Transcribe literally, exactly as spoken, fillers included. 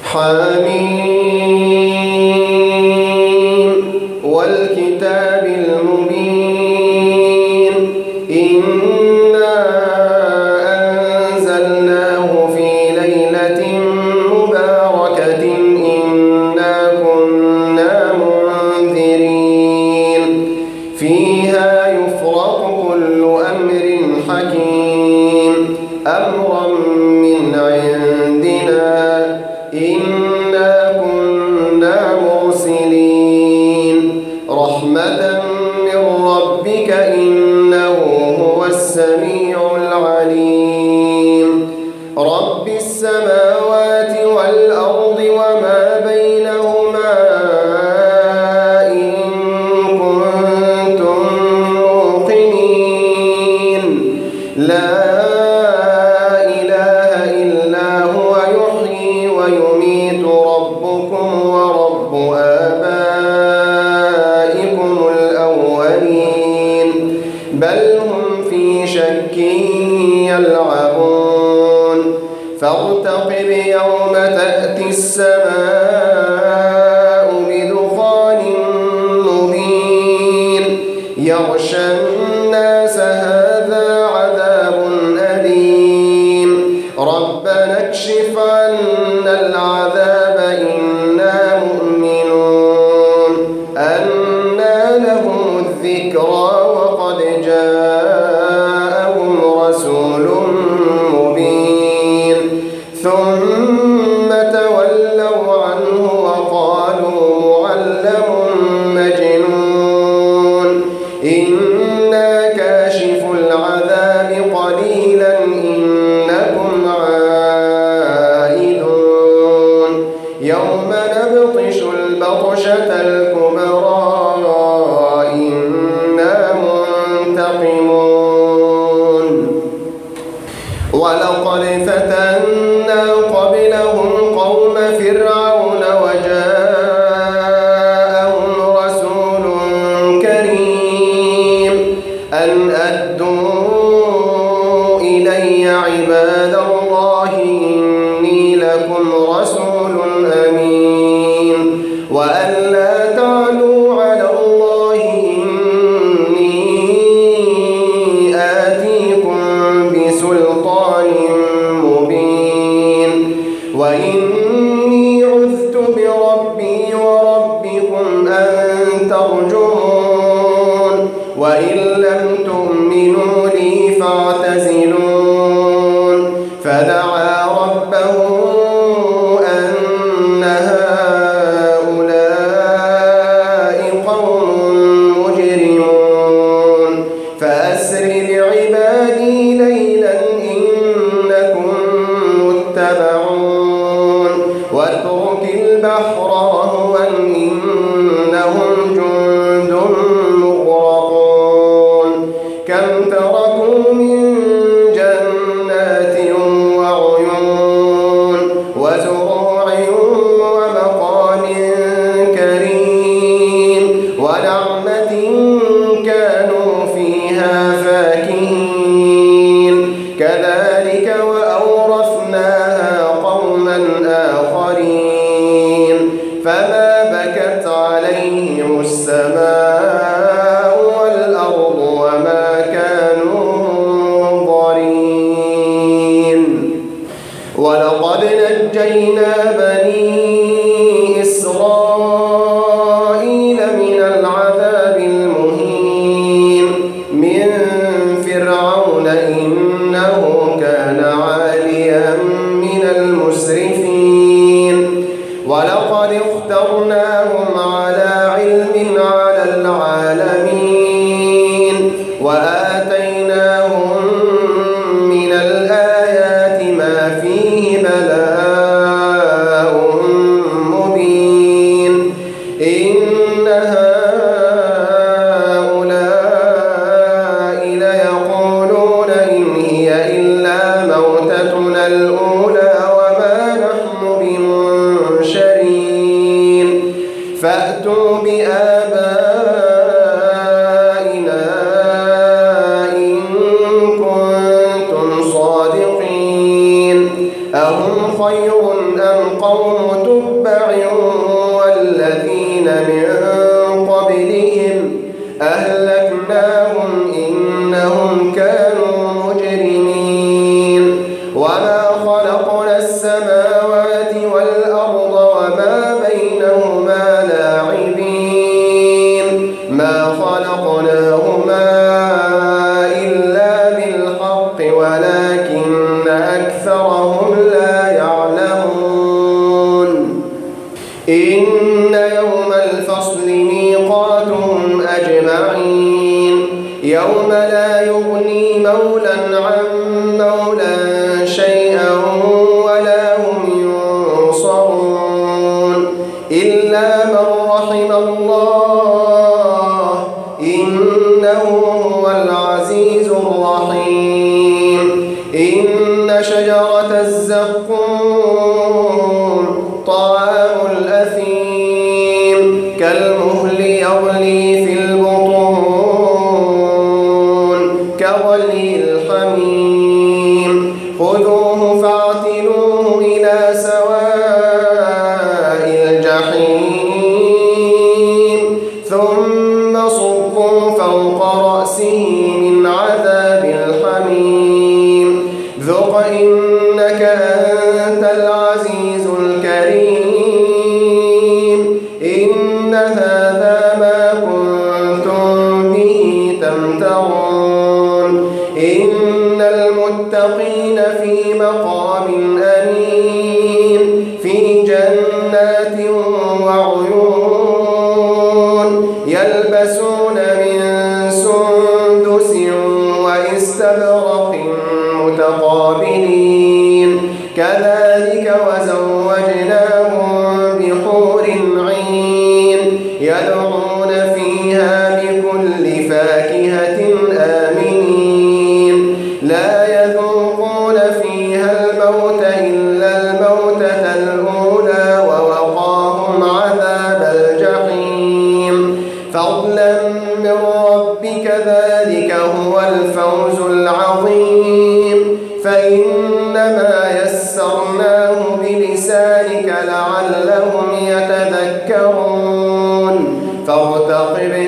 حميم والكتاب المبين إنا أنزلناه في ليلة مباركة إنا كنا منذرين فيها يفرق كل أمر حكيم أمرا من عندنا إنا كنا مرسلين رحمة من ربك إنه هو السميع العليم رب السماوات والأرض وما بينهما إن كنتم موقنين لا ويميت ربكم ورب آبائكم الأولين بل هم في شك يلعبون فارتقب يوم تأتي السماء بدخان مبين يغشى الناس هذا عذاب أليم ربنا اكشف عنا العذاب إنا مؤمنون أنى لهم الذكرى وقد جاءهم رسول مبين ثم تولوا عنه وقالوا معلم مجنون إنا كاشف العذاب قليلا إنكم عائدون يوم نبطش البطشة الكبرى إنا منتقمون ولقد فتنا قبلهم قوم فرعون وجاءهم رسول كريم أن أدوا إلي عباد الله إني لكم رسول أمين وأن لا تعلوا على الله إني آتيكم بسلطان مبين وإني عذت بربي وربكم أن ترجمون وإن لم تؤمنوا لي فاعتزلون فدعا ربه أن هؤلاء قوم مجرمون فأسر بعبادي ليلا إنكم متبعون واترك البحر رهوا إنهم جند مغرقون كم تركوا من جنات وعيون وزروع ومقام كريم ونعمة كانوا فيها فاكهين كذلك وأورثناها قوما آخرين فما بكت عليهم السماء والأرض وما كانوا منظرين ولقد نجينا بني إسرائيل من العذاب المهين من فرعون إنه كان عاليا من المسرفين ولقد اخترناهم على علم على العالمين وآتيناهم من الآيات ما فيه بلاء مبين إن هؤلاء ليقولون إن هي إلا موتتنا الأولى وما نحن بمنشرين فأتوا بآبائنا إن كنتم صادقين أهم خير أم قوم تبع والذين من قبلهم أهلكناهم إنهم كانوا مجرمين وما خلقنا السماوات والأرض وما بينهما لاعبين ما خلقناهما إلا بالحق ولكن أكثرهم لا يعلمون إن يوم الفصل ميقاتهم أجمعين يوم لا يغني مولى عن مولى شيئا ولا هم ينصرون إلا من رحم الله إنه هو العزيز الرحيم إن شجرة الزقوم طعام الأثيم كالمهل يغلي في البطون كغلي الحميم خذوه فاعتلوه إلى سواء الجحيم ثم صبوا فوق رأسه من عذاب الحميم ذق إنك أنت العزيز الكريم إن هذا ما كنتم به تمترون إن المتقين في مقام أمين في جنات وعيون يلبسون من سندس وإستبرق متقابلين كذلك وزوجناهم بحور عين يدعون فيها بكل فاكهة آمنين لا يذوقون فيها الموت إلا الموتة الأولى ووقاهم عذاب الجحيم فضلا من ربك ذلك هو الفوز العظيم فإنما يسرناه بلسانك لعلهم يتذكرون فارتقب